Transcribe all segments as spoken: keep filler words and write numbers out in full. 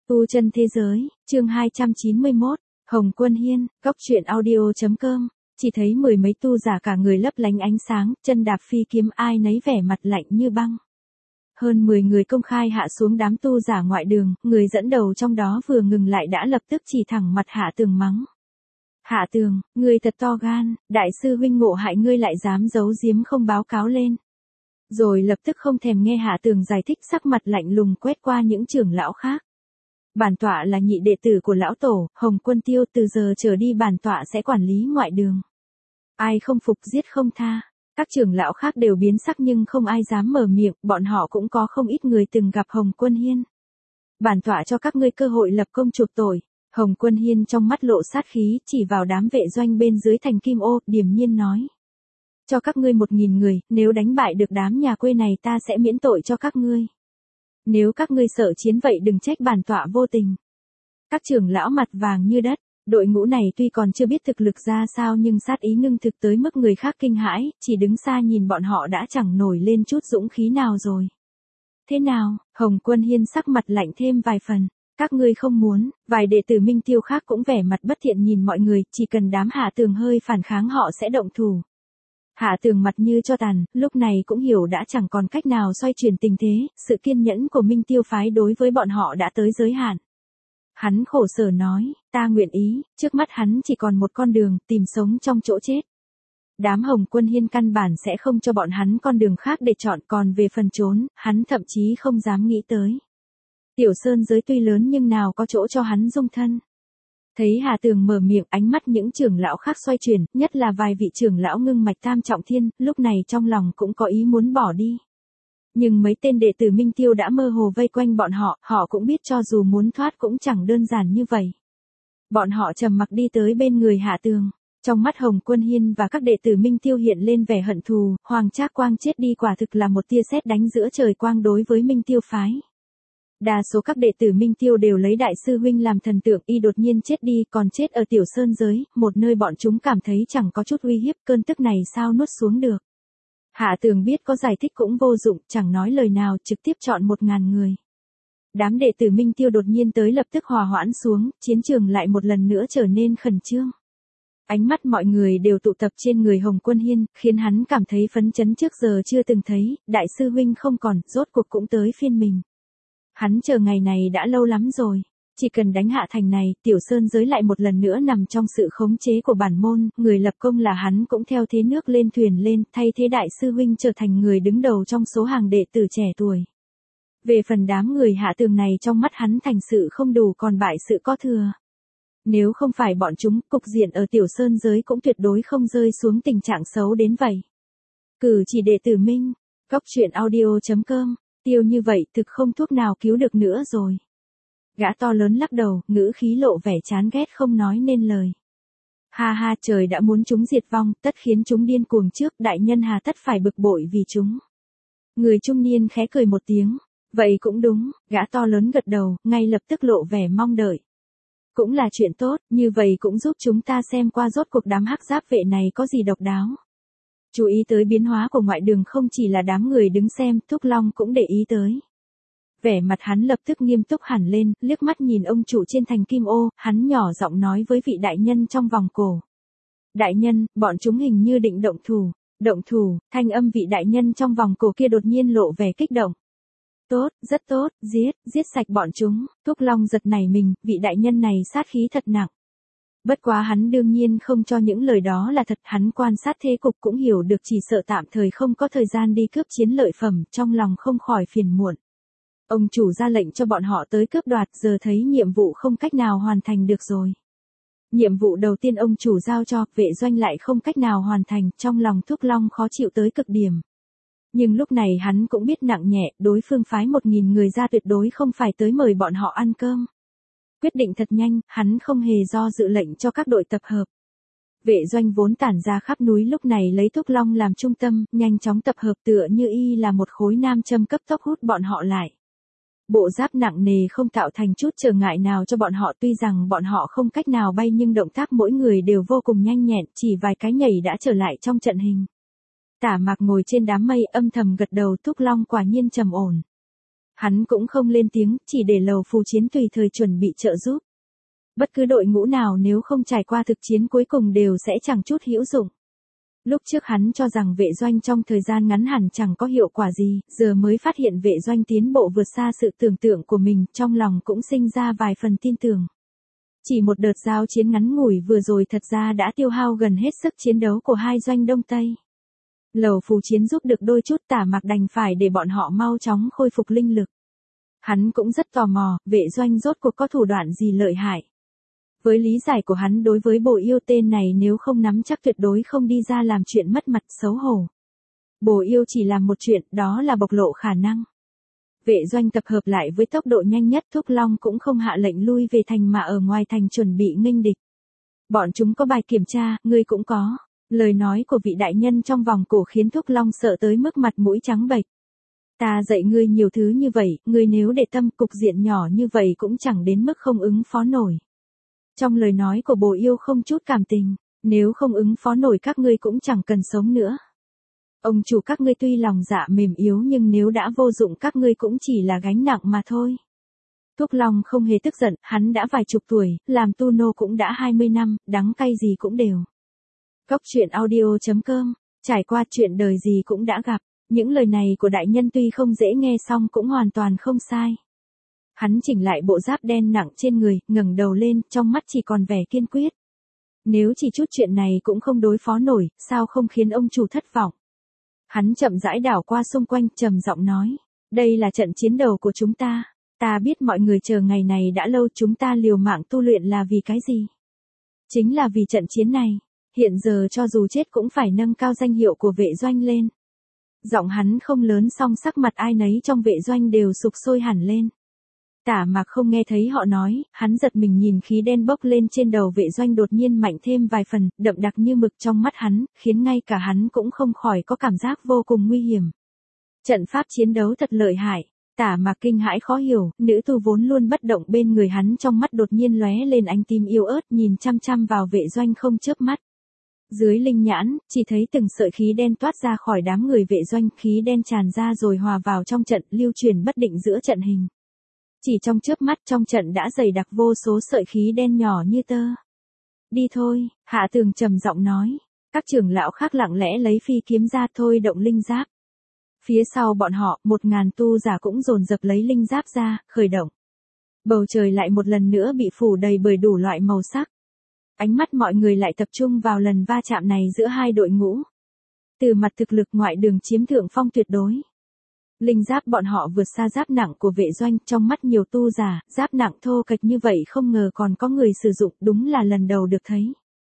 Tu chân thế giới, chương hai trăm chín mươi mốt, Hồng Quân Hiên, góc truyện audio.com, chỉ thấy mười mấy tu giả cả người lấp lánh ánh sáng, chân đạp phi kiếm ai nấy vẻ mặt lạnh như băng. Hơn mười người công khai hạ xuống đám tu giả ngoại đường, người dẫn đầu trong đó vừa ngừng lại đã lập tức chỉ thẳng mặt Hạ Tường mắng. Hạ Tường, ngươi thật to gan, đại sư huynh ngộ hại ngươi lại dám giấu giếm không báo cáo lên. Rồi lập tức không thèm nghe Hạ Tường giải thích, sắc mặt lạnh lùng quét qua những trưởng lão khác. Bản tọa là nhị đệ tử của lão tổ, Hồng Quân Tiêu, từ giờ trở đi bản tọa sẽ quản lý ngoại đường. Ai không phục giết không tha. Các trưởng lão khác đều biến sắc nhưng không ai dám mở miệng, bọn họ cũng có không ít người từng gặp Hồng Quân Hiên. Bản tọa cho các ngươi cơ hội lập công chuộc tội. Hồng Quân Hiên trong mắt lộ sát khí, chỉ vào đám vệ doanh bên dưới thành kim ô, điềm nhiên nói. Cho các ngươi một nghìn người, nếu đánh bại được đám nhà quê này ta sẽ miễn tội cho các ngươi. Nếu các ngươi sợ chiến vậy đừng trách bản tọa vô tình. Các trưởng lão mặt vàng như đất, đội ngũ này tuy còn chưa biết thực lực ra sao nhưng sát ý ngưng thực tới mức người khác kinh hãi, chỉ đứng xa nhìn bọn họ đã chẳng nổi lên chút dũng khí nào rồi. Thế nào, Hồng Quân Hiên sắc mặt lạnh thêm vài phần, các ngươi không muốn, vài đệ tử Minh Tiêu khác cũng vẻ mặt bất thiện nhìn mọi người, chỉ cần đám Hạ Tường hơi phản kháng họ sẽ động thủ. Hạ Tường mặt như cho tàn, lúc này cũng hiểu đã chẳng còn cách nào xoay chuyển tình thế, sự kiên nhẫn của Minh Tiêu phái đối với bọn họ đã tới giới hạn. Hắn khổ sở nói, ta nguyện ý, trước mắt hắn chỉ còn một con đường, tìm sống trong chỗ chết. Đám Hồng Quân Hiên căn bản sẽ không cho bọn hắn con đường khác để chọn, còn về phần trốn, hắn thậm chí không dám nghĩ tới. Tiểu Sơn giới tuy lớn nhưng nào có chỗ cho hắn dung thân. Thấy Hà Tường mở miệng, ánh mắt những trưởng lão khác xoay chuyển, nhất là vài vị trưởng lão ngưng mạch tam trọng thiên, lúc này trong lòng cũng có ý muốn bỏ đi. Nhưng mấy tên đệ tử Minh Tiêu đã mơ hồ vây quanh bọn họ, họ cũng biết cho dù muốn thoát cũng chẳng đơn giản như vậy. Bọn họ trầm mặc đi tới bên người Hạ Tường. Trong mắt Hồng Quân Hiên và các đệ tử Minh Tiêu hiện lên vẻ hận thù, Hoàng Trác Quang chết đi quả thực là một tia sét đánh giữa trời quang đối với Minh Tiêu phái. Đa số các đệ tử Minh Tiêu đều lấy đại sư huynh làm thần tượng, y đột nhiên chết đi, còn chết ở Tiểu Sơn giới, một nơi bọn chúng cảm thấy chẳng có chút uy hiếp, cơn tức này sao nuốt xuống được. Hạ Tường biết có giải thích cũng vô dụng, chẳng nói lời nào, trực tiếp chọn một ngàn người. Đám đệ tử Minh Tiêu đột nhiên tới lập tức hòa hoãn xuống, chiến trường lại một lần nữa trở nên khẩn trương. Ánh mắt mọi người đều tụ tập trên người Hồng Quân Hiên, khiến hắn cảm thấy phấn chấn trước giờ chưa từng thấy, đại sư huynh không còn, rốt cuộc cũng tới phiên mình. Hắn chờ ngày này đã lâu lắm rồi. Chỉ cần đánh hạ thành này, Tiểu Sơn giới lại một lần nữa nằm trong sự khống chế của bản môn, người lập công là hắn cũng theo thế nước lên thuyền lên, thay thế đại sư huynh trở thành người đứng đầu trong số hàng đệ tử trẻ tuổi. Về phần đám người Hạ Tường này trong mắt hắn thành sự không đủ còn bại sự có thừa. Nếu không phải bọn chúng, cục diện ở Tiểu Sơn giới cũng tuyệt đối không rơi xuống tình trạng xấu đến vậy. Cử chỉ đệ tử Minh, góc truyện audio.com, Tiêu như vậy thực không thuốc nào cứu được nữa rồi. Gã to lớn lắc đầu, ngữ khí lộ vẻ chán ghét không nói nên lời. Ha ha, trời đã muốn chúng diệt vong, tất khiến chúng điên cuồng trước, đại nhân hà tất phải bực bội vì chúng. Người trung niên khẽ cười một tiếng, vậy cũng đúng, gã to lớn gật đầu, ngay lập tức lộ vẻ mong đợi. Cũng là chuyện tốt, như vậy cũng giúp chúng ta xem qua rốt cuộc đám hắc giáp vệ này có gì độc đáo. Chú ý tới biến hóa của ngoại đường không chỉ là đám người đứng xem, Thúc Long cũng để ý tới. Vẻ mặt hắn lập tức nghiêm túc hẳn lên, liếc mắt nhìn ông chủ trên thành kim ô, hắn nhỏ giọng nói với vị đại nhân trong vòng cổ. Đại nhân, bọn chúng hình như định động thủ. Động thủ, thanh âm vị đại nhân trong vòng cổ kia đột nhiên lộ vẻ kích động. Tốt, rất tốt, giết, giết sạch bọn chúng. Thúc Long giật nảy mình, vị đại nhân này sát khí thật nặng. Bất quá hắn đương nhiên không cho những lời đó là thật, hắn quan sát thế cục cũng hiểu được chỉ sợ tạm thời không có thời gian đi cướp chiến lợi phẩm, trong lòng không khỏi phiền muộn. Ông chủ ra lệnh cho bọn họ tới cướp đoạt, giờ thấy nhiệm vụ không cách nào hoàn thành được rồi. Nhiệm vụ đầu tiên ông chủ giao cho, vệ doanh lại không cách nào hoàn thành, trong lòng Thúc Long khó chịu tới cực điểm. Nhưng lúc này hắn cũng biết nặng nhẹ, đối phương phái một nghìn người ra tuyệt đối không phải tới mời bọn họ ăn cơm. Quyết định thật nhanh, hắn không hề do dự lệnh cho các đội tập hợp. Vệ doanh vốn tản ra khắp núi lúc này lấy Thúc Long làm trung tâm, nhanh chóng tập hợp tựa như y là một khối nam châm cấp tốc hút bọn họ lại. Bộ giáp nặng nề không tạo thành chút trở ngại nào cho bọn họ, tuy rằng bọn họ không cách nào bay nhưng động tác mỗi người đều vô cùng nhanh nhẹn, chỉ vài cái nhảy đã trở lại trong trận hình. Tả Mạc ngồi trên đám mây âm thầm gật đầu, Thúc Long quả nhiên trầm ổn. Hắn cũng không lên tiếng, chỉ để Lầu Phù Chiến tùy thời chuẩn bị trợ giúp. Bất cứ đội ngũ nào nếu không trải qua thực chiến cuối cùng đều sẽ chẳng chút hữu dụng. Lúc trước hắn cho rằng vệ doanh trong thời gian ngắn hẳn chẳng có hiệu quả gì, giờ mới phát hiện vệ doanh tiến bộ vượt xa sự tưởng tượng của mình, trong lòng cũng sinh ra vài phần tin tưởng. Chỉ một đợt giao chiến ngắn ngủi vừa rồi thật ra đã tiêu hao gần hết sức chiến đấu của hai doanh Đông Tây. Lầu Phù Chiến giúp được đôi chút, Tả Mạc đành phải để bọn họ mau chóng khôi phục linh lực. Hắn cũng rất tò mò, vệ doanh rốt cuộc có thủ đoạn gì lợi hại. Với lý giải của hắn đối với Bồ Yêu tên này, nếu không nắm chắc tuyệt đối không đi ra làm chuyện mất mặt xấu hổ. Bồ Yêu chỉ làm một chuyện, đó là bộc lộ khả năng. Vệ doanh tập hợp lại với tốc độ nhanh nhất, Thúc Long cũng không hạ lệnh lui về thành mà ở ngoài thành chuẩn bị nghênh địch. Bọn chúng có bài kiểm tra, ngươi cũng có. Lời nói của vị đại nhân trong vòng cổ khiến Thúc Long sợ tới mức mặt mũi trắng bệch. Ta dạy ngươi nhiều thứ như vậy, ngươi nếu để tâm, cục diện nhỏ như vậy cũng chẳng đến mức không ứng phó nổi. Trong lời nói của Bồ Yêu không chút cảm tình, nếu không ứng phó nổi các ngươi cũng chẳng cần sống nữa. Ông chủ các ngươi tuy lòng dạ mềm yếu nhưng nếu đã vô dụng các ngươi cũng chỉ là gánh nặng mà thôi. Thúc Long không hề tức giận, hắn đã vài chục tuổi, làm tu nô cũng đã hai mươi năm, đắng cay gì cũng đều. Cốc truyện audio chấm com, trải qua chuyện đời gì cũng đã gặp, những lời này của đại nhân tuy không dễ nghe xong cũng hoàn toàn không sai. Hắn chỉnh lại bộ giáp đen nặng trên người, ngẩng đầu lên, trong mắt chỉ còn vẻ kiên quyết. Nếu chỉ chút chuyện này cũng không đối phó nổi, sao không khiến ông chủ thất vọng? Hắn chậm rãi đảo qua xung quanh, trầm giọng nói, đây là trận chiến đầu của chúng ta. Ta biết mọi người chờ ngày này đã lâu, chúng ta liều mạng tu luyện là vì cái gì? Chính là vì trận chiến này. Hiện giờ cho dù chết cũng phải nâng cao danh hiệu của vệ doanh lên. Giọng hắn không lớn song sắc mặt ai nấy trong vệ doanh đều sục sôi hẳn lên. Tả Mạc không nghe thấy họ nói, hắn giật mình nhìn khí đen bốc lên trên đầu vệ doanh đột nhiên mạnh thêm vài phần, đậm đặc như mực trong mắt hắn, khiến ngay cả hắn cũng không khỏi có cảm giác vô cùng nguy hiểm. Trận pháp chiến đấu thật lợi hại. Tả Mạc kinh hãi khó hiểu, nữ tu vốn luôn bất động bên người hắn trong mắt đột nhiên lóe lên ánh tím yếu ớt, nhìn chăm chăm vào vệ doanh không chớp mắt. Dưới linh nhãn, chỉ thấy từng sợi khí đen toát ra khỏi đám người vệ doanh, khí đen tràn ra rồi hòa vào trong trận, lưu truyền bất định giữa trận hình. Chỉ trong chớp mắt trong trận đã dày đặc vô số sợi khí đen nhỏ như tơ. Đi thôi, Hạ Tường trầm giọng nói. Các trưởng lão khác lặng lẽ lấy phi kiếm ra, thôi động linh giáp. Phía sau bọn họ, một ngàn tu giả cũng dồn dập lấy linh giáp ra, khởi động. Bầu trời lại một lần nữa bị phủ đầy bởi đủ loại màu sắc. Ánh mắt mọi người lại tập trung vào lần va chạm này giữa hai đội ngũ. Từ mặt thực lực Ngoại Đường chiếm thượng phong tuyệt đối. Linh giáp bọn họ vượt xa giáp nặng của vệ doanh, trong mắt nhiều tu giả, giáp nặng thô kệch như vậy không ngờ còn có người sử dụng, đúng là lần đầu được thấy.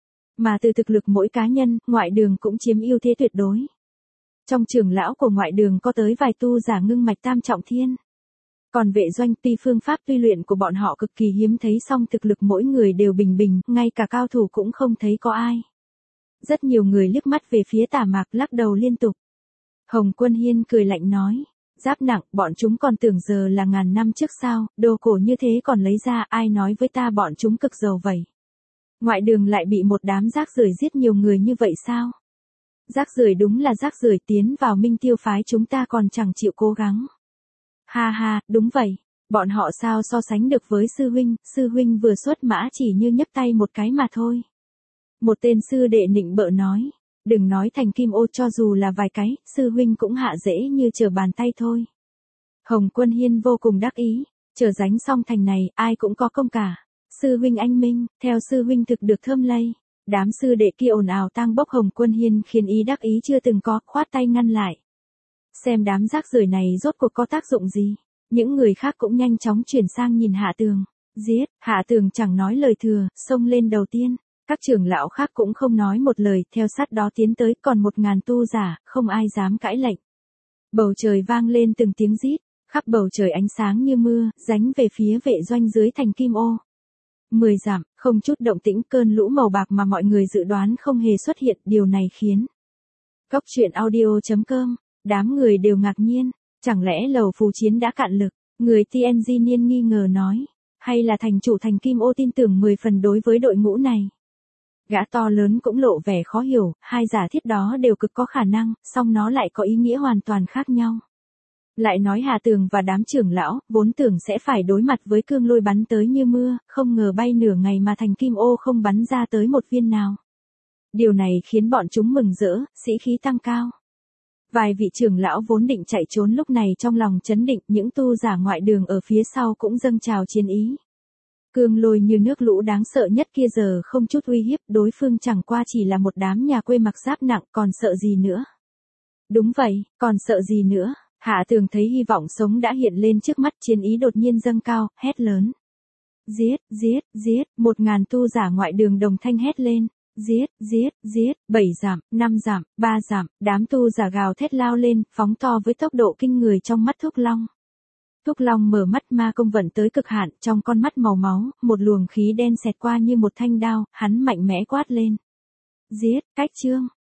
Mà từ thực lực mỗi cá nhân, Ngoại Đường cũng chiếm ưu thế tuyệt đối. Trong trưởng lão của Ngoại Đường có tới vài tu giả ngưng mạch tam trọng thiên. Còn vệ doanh tuy phương pháp tuy luyện của bọn họ cực kỳ hiếm thấy song thực lực mỗi người đều bình bình, ngay cả cao thủ cũng không thấy có ai. Rất nhiều người liếc mắt về phía Tả Mạc lắc đầu liên tục. Hồng Quân Hiên cười lạnh nói, giáp nặng, bọn chúng còn tưởng giờ là ngàn năm trước sao, đồ cổ như thế còn lấy ra, ai nói với ta bọn chúng cực giàu vậy. Ngoại Đường lại bị một đám rác rưởi giết nhiều người như vậy sao? Rác rưởi đúng là rác rưởi, tiến vào Minh Tiêu phái chúng ta còn chẳng chịu cố gắng. Ha ha, đúng vậy, bọn họ sao so sánh được với sư huynh, sư huynh vừa xuất mã chỉ như nhấc tay một cái mà thôi. Một tên sư đệ nịnh bợ nói, đừng nói thành kim ô, cho dù là vài cái, sư huynh cũng hạ dễ như trở bàn tay thôi. Hồng Quân Hiên vô cùng đắc ý, chờ dánh xong thành này, ai cũng có công cả. Sư huynh anh minh, theo sư huynh thực được thơm lây. Đám sư đệ kia ồn ào tang bốc, Hồng Quân Hiên khiến ý đắc ý chưa từng có, khoát tay ngăn lại. Xem đám rác rưởi này rốt cuộc có tác dụng gì. Những người khác cũng nhanh chóng chuyển sang nhìn Hạ Tường. Giết, Hạ Tường chẳng nói lời thừa, xông lên đầu tiên. Các trưởng lão khác cũng không nói một lời, theo sát đó tiến tới, còn một ngàn tu giả, không ai dám cãi lệnh. Bầu trời vang lên từng tiếng rít, khắp bầu trời ánh sáng như mưa, ránh về phía vệ doanh dưới thành kim ô. Mười dặm, không chút động tĩnh, cơn lũ màu bạc mà mọi người dự đoán không hề xuất hiện, điều này khiến. Cốc truyện audio chấm com, đám người đều ngạc nhiên, chẳng lẽ Lầu Phù Chiến đã cạn lực, người tê en giê Niên nghi ngờ nói, hay là thành chủ thành kim ô tin tưởng mười phần đối với đội ngũ này. Gã to lớn cũng lộ vẻ khó hiểu, hai giả thiết đó đều cực có khả năng, song nó lại có ý nghĩa hoàn toàn khác nhau. Lại nói Hà Tường và đám trưởng lão, vốn tưởng sẽ phải đối mặt với cương lôi bắn tới như mưa, không ngờ bay nửa ngày mà thành kim ô không bắn ra tới một viên nào. Điều này khiến bọn chúng mừng rỡ, sĩ khí tăng cao. Vài vị trưởng lão vốn định chạy trốn lúc này trong lòng chấn định, những tu giả ngoại đường ở phía sau cũng dâng trào chiến ý. Cương lôi như nước lũ đáng sợ nhất kia giờ không chút uy hiếp, đối phương chẳng qua chỉ là một đám nhà quê mặc giáp nặng, còn sợ gì nữa. Đúng vậy, còn sợ gì nữa. Hạ Tường thấy hy vọng sống đã hiện lên trước mắt, chiến ý đột nhiên dâng cao, hét lớn. Giết, giết, giết, một ngàn tu giả ngoại đường đồng thanh hét lên. Giết, giết, giết, bảy giảm, năm giảm, ba giảm, đám tu giả gào thét lao lên, phóng to với tốc độ kinh người trong mắt Thúc Long. Thúc Long mở mắt ma công vận tới cực hạn, trong con mắt màu máu, một luồng khí đen xẹt qua như một thanh đao, hắn mạnh mẽ quát lên. Giết, cách trương,